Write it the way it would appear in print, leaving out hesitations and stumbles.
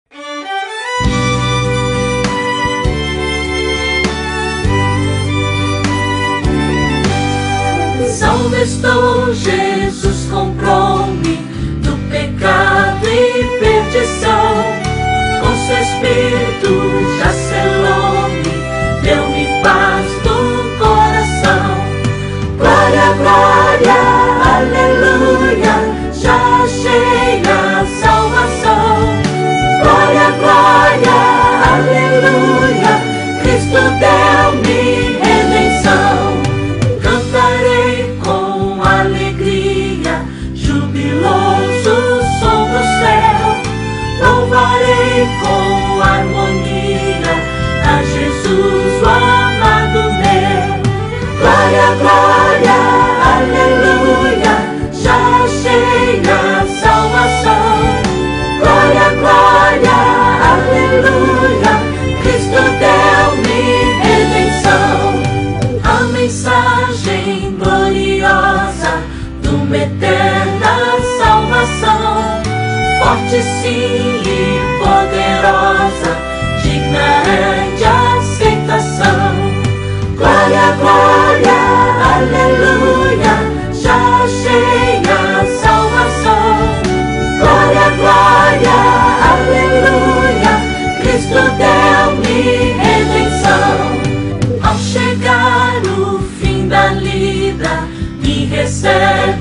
Salvestou, Jesus comprou-me do pecado e perdição. Com seu Espírito já selou-me, deu-me paz no coração. Glória, glória, aleluia, já achei a salvação. Glória, glória, aleluia, Cristo deu-me redenção. Cantarei com alegria, jubiloso o som do céu. Louvarei com harmonia a Jesus, o amado meu. Glória, glória, aleluia, já achei a salvação. Glória, glória, aleluia, Cristo deu-me redenção. A mensagem gloriosa de uma eterna salvação, forte sim e poderosa, digna é de aceitação. Glória, glória, aleluia, já achei a salvação. Glória, glória, aleluia, Cristo deu-me redenção. Ao chegar o fim da lida, me recebe